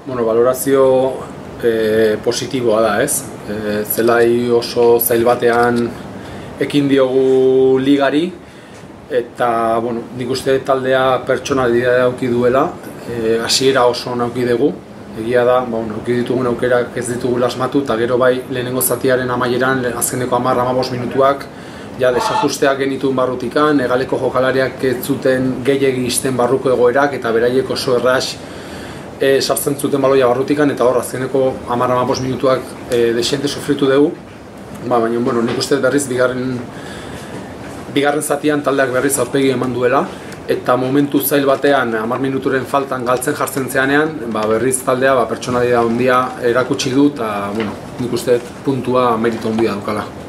Bueno, valorazio positiboa da, ez? Zelai oso zail batean ekin diogu ligari, eta bueno, nik uste taldea pertsonalitatea eduki duela, hasiera oso eduki dugu. Egia da, eduki ditugun aukerak ez ditugu asmatu, eta gero bai lehenengo zatiaren amaieran, azkeneko 10-15 minutuak, ja desajusteak genituen barrutikan, hegaleko jokalariak ez zuten gehiegi izten barruko egoerak, eta beraiek oso erraz sartzen zuten baloia barrutikan, eta hor azkeneko 10-15 minutuak desiente sufritu dugu. Baina, nik uste berriz bigarren zatian taldeak berriz aurpegi eman duela, eta momentu zail batean 10 minuturen faltan galtzen jartzen zeanean, berriz taldea pertsonalia handia erakutsi du, eta nik uste puntua merito handia daukala.